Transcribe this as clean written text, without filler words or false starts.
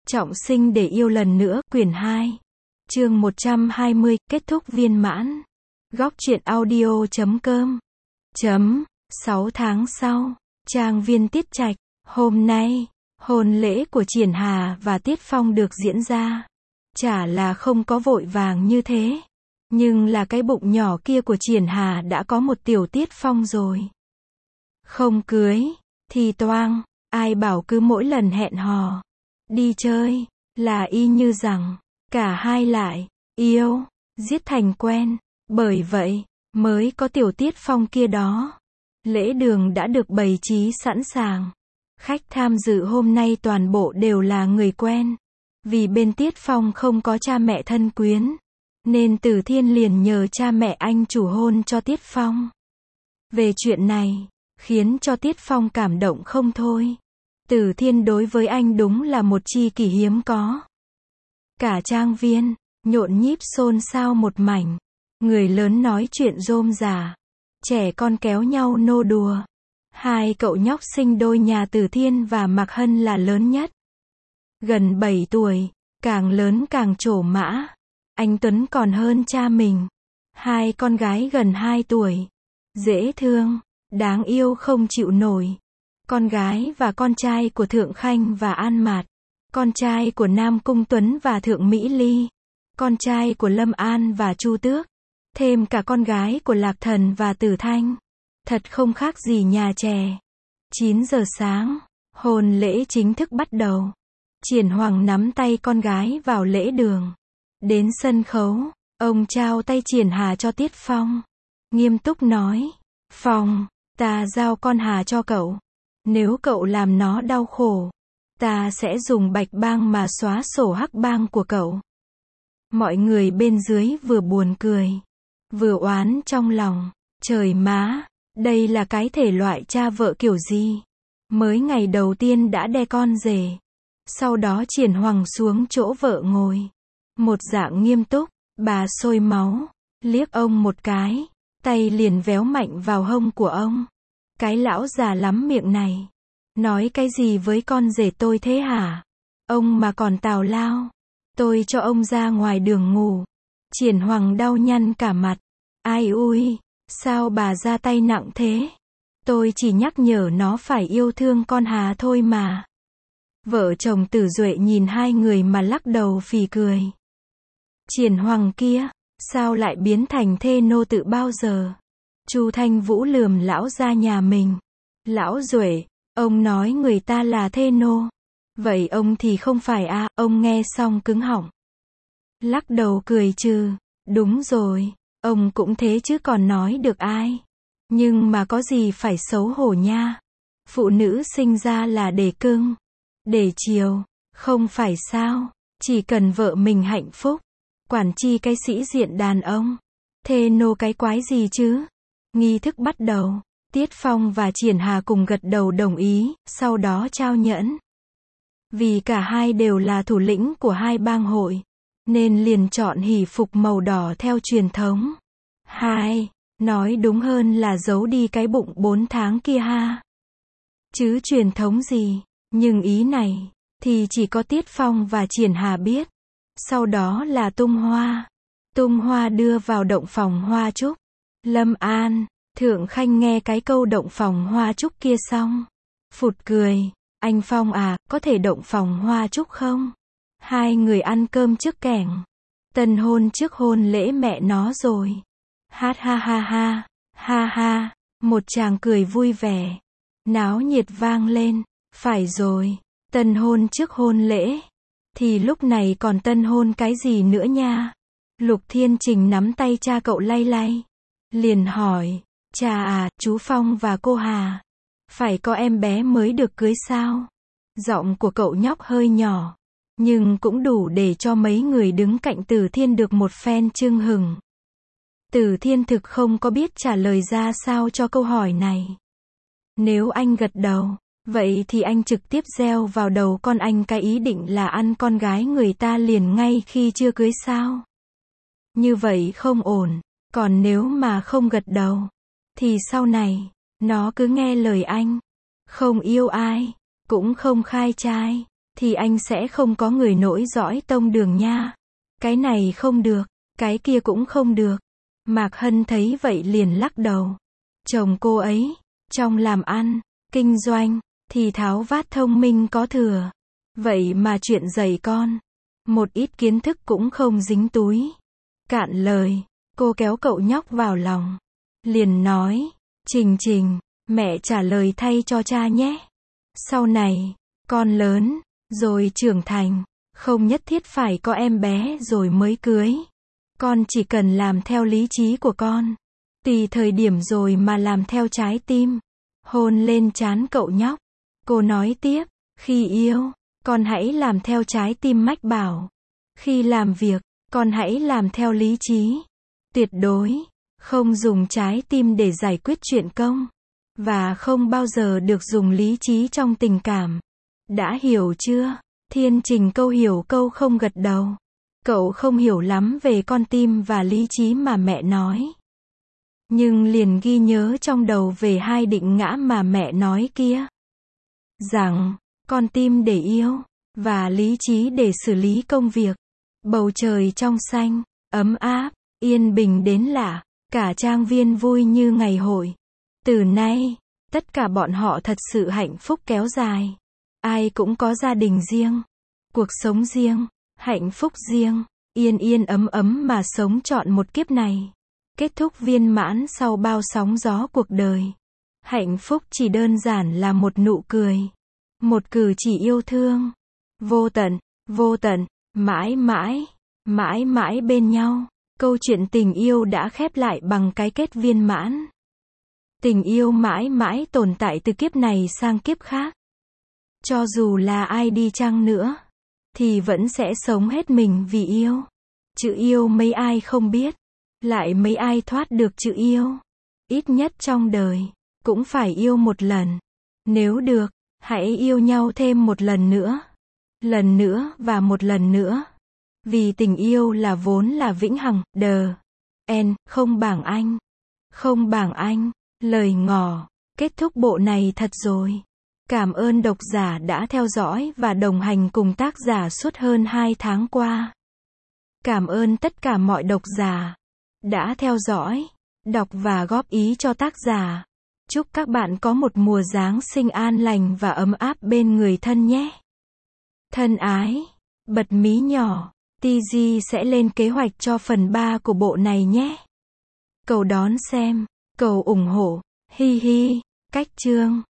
Trọng sinh để yêu lần nữa, quyển 2. Chương 120, kết thúc viên mãn. Góc truyện audio.com. 6 tháng sau, trang viên Tiết Trạch. Hôm nay, hôn lễ của Triển Hà và Tiết Phong được diễn ra. Chả là không có vội vàng như thế. Nhưng là cái bụng nhỏ kia của Triển Hà đã có một tiểu Tiết Phong rồi. Không cưới, thì toang, ai bảo cứ mỗi lần hẹn hò đi chơi, là y như rằng, cả hai lại, yêu, giết thành quen. Bởi vậy, mới có tiểu Tiết Phong kia đó. Lễ đường đã được bày trí sẵn sàng. Khách tham dự hôm nay toàn bộ đều là người quen. Vì bên Tiết Phong không có cha mẹ thân quyến, nên Từ Thiên liền nhờ cha mẹ anh chủ hôn cho Tiết Phong. Về chuyện này, khiến cho Tiết Phong cảm động không thôi. Từ Thiên đối với anh đúng là một tri kỷ hiếm có. Cả trang viên, nhộn nhịp xôn xao một mảnh. Người lớn nói chuyện rôm rả. Trẻ con kéo nhau nô đùa. Hai cậu nhóc sinh đôi nhà Từ Thiên và Mạc Hân là lớn nhất. Gần 7 tuổi, càng lớn càng trổ mã. Anh Tuấn còn hơn cha mình. Hai con gái gần 2 tuổi. Dễ thương, đáng yêu không chịu nổi. Con gái và con trai của Thượng Khanh và An Mạt. Con trai của Nam Cung Tuấn và Thượng Mỹ Ly. Con trai của Lâm An và Chu Tước. Thêm cả con gái của Lạc Thần và Tử Thanh. Thật không khác gì nhà trẻ. 9 giờ sáng, hôn lễ chính thức bắt đầu. Triển Hoàng nắm tay con gái vào lễ đường. Đến sân khấu, ông trao tay Triển Hà cho Tiết Phong. Nghiêm túc nói, Phong, ta giao con Hà cho cậu. Nếu cậu làm nó đau khổ, ta sẽ dùng bạch bang mà xóa sổ hắc bang của cậu. Mọi người bên dưới vừa buồn cười, vừa oán trong lòng. Trời má, đây là cái thể loại cha vợ kiểu gì? Mới ngày đầu tiên đã đe con rể. Sau đó Triển Hoàng xuống chỗ vợ ngồi. Một dạng nghiêm túc, bà sôi máu, liếc ông một cái, tay liền véo mạnh vào hông của ông. Cái lão già lắm miệng này. Nói cái gì với con rể tôi thế hả? Ông mà còn tào lao. Tôi cho ông ra ngoài đường ngủ. Triển Hoàng đau nhăn cả mặt. Ai ui, sao bà ra tay nặng thế? Tôi chỉ nhắc nhở nó phải yêu thương con Hà thôi mà. Vợ chồng Tử Duệ nhìn hai người mà lắc đầu phì cười. Triển Hoàng kia, sao lại biến thành thê nô tự bao giờ? Chu Thanh Vũ lườm lão gia nhà mình. Lão Duệ, ông nói người ta là thê nô. Vậy ông thì không phải à? Ông nghe xong cứng họng. Lắc đầu cười trừ. Đúng rồi, ông cũng thế chứ còn nói được ai. Nhưng mà có gì phải xấu hổ nha. Phụ nữ sinh ra là để cưng, để chiều, không phải sao? Chỉ cần vợ mình hạnh phúc. Quản chi cái sĩ diện đàn ông. Thê nô cái quái gì chứ? Nghi thức bắt đầu. Tiết Phong và Triển Hà cùng gật đầu đồng ý, sau đó trao nhẫn. Vì cả hai đều là thủ lĩnh của hai bang hội, nên liền chọn hỷ phục màu đỏ theo truyền thống. Nói đúng hơn là giấu đi cái bụng 4 tháng kia ha. Chứ truyền thống gì, nhưng ý này, thì chỉ có Tiết Phong và Triển Hà biết. Sau đó là tung hoa. Tung hoa đưa vào động phòng hoa trúc. Lâm An, Thượng Khanh nghe cái câu động phòng hoa trúc kia xong. Phụt cười. Anh Phong à, có thể động phòng hoa trúc không? Hai người ăn cơm trước kẻng. Tân hôn trước hôn lễ mẹ nó rồi. Hát ha ha ha. Ha ha. Một tràng cười vui vẻ. Náo nhiệt vang lên. Phải rồi. Tân hôn trước hôn lễ. Thì lúc này còn tân hôn cái gì nữa nha? Lục Thiên Trình nắm tay cha cậu lay lay. Liền hỏi. Cha à, chú Phong và cô Hà, phải có em bé mới được cưới sao? Giọng của cậu nhóc hơi nhỏ, nhưng cũng đủ để cho mấy người đứng cạnh Từ Thiên được một phen chưng hừng. Từ Thiên thực không có biết trả lời ra sao cho câu hỏi này. Nếu anh gật đầu, vậy thì anh trực tiếp gieo vào đầu con anh cái ý định là ăn con gái người ta liền ngay khi chưa cưới sao? Như vậy không ổn. Còn nếu mà không gật đầu, thì sau này, nó cứ nghe lời anh, không yêu ai, cũng không khai trai, thì anh sẽ không có người nối dõi tông đường nha. Cái này không được, cái kia cũng không được. Mạc Hân thấy vậy liền lắc đầu. Chồng cô ấy, trong làm ăn, kinh doanh, thì tháo vát thông minh có thừa. Vậy mà chuyện dạy con, một ít kiến thức cũng không dính túi. Cạn lời, cô kéo cậu nhóc vào lòng. Liền nói, Trình Trình, mẹ trả lời thay cho cha nhé. Sau này, con lớn, rồi trưởng thành, không nhất thiết phải có em bé rồi mới cưới. Con chỉ cần làm theo lý trí của con. Tùy thời điểm rồi mà làm theo trái tim. Hôn lên trán cậu nhóc. Cô nói tiếp, khi yêu, con hãy làm theo trái tim mách bảo. Khi làm việc, con hãy làm theo lý trí. Tuyệt đối, không dùng trái tim để giải quyết chuyện công. Và không bao giờ được dùng lý trí trong tình cảm. Đã hiểu chưa? Thiên Trình câu hiểu câu không gật đầu. Cậu không hiểu lắm về con tim và lý trí mà mẹ nói. Nhưng liền ghi nhớ trong đầu về hai định ngã mà mẹ nói kia. Rằng, con tim để yêu, và lý trí để xử lý công việc. Bầu trời trong xanh, ấm áp, yên bình đến lạ, cả trang viên vui như ngày hội. Từ nay, tất cả bọn họ thật sự hạnh phúc kéo dài. Ai cũng có gia đình riêng, cuộc sống riêng, hạnh phúc riêng, yên yên ấm ấm mà sống trọn một kiếp này. Kết thúc viên mãn sau bao sóng gió cuộc đời. Hạnh phúc chỉ đơn giản là một nụ cười, một cử chỉ yêu thương, vô tận, mãi mãi, mãi mãi bên nhau. Câu chuyện tình yêu đã khép lại bằng cái kết viên mãn. Tình yêu mãi mãi tồn tại từ kiếp này sang kiếp khác. Cho dù là ai đi chăng nữa, thì vẫn sẽ sống hết mình vì yêu. Chữ yêu mấy ai không biết, lại mấy ai thoát được chữ yêu. Ít nhất trong đời, cũng phải yêu một lần. Nếu được, hãy yêu nhau thêm một lần nữa và một lần nữa. Vì tình yêu là vốn là vĩnh hằng, không bảng anh, lời ngỏ. Kết thúc bộ này thật rồi. Cảm ơn độc giả đã theo dõi và đồng hành cùng tác giả suốt hơn 2 tháng qua. Cảm ơn tất cả mọi độc giả đã theo dõi, đọc và góp ý cho tác giả. Chúc các bạn có một mùa Giáng sinh an lành và ấm áp bên người thân nhé. Thân ái, bật mí nhỏ, TG sẽ lên kế hoạch cho phần 3 của bộ này nhé. Cầu đón xem, cầu ủng hộ, hi hi, cách chương.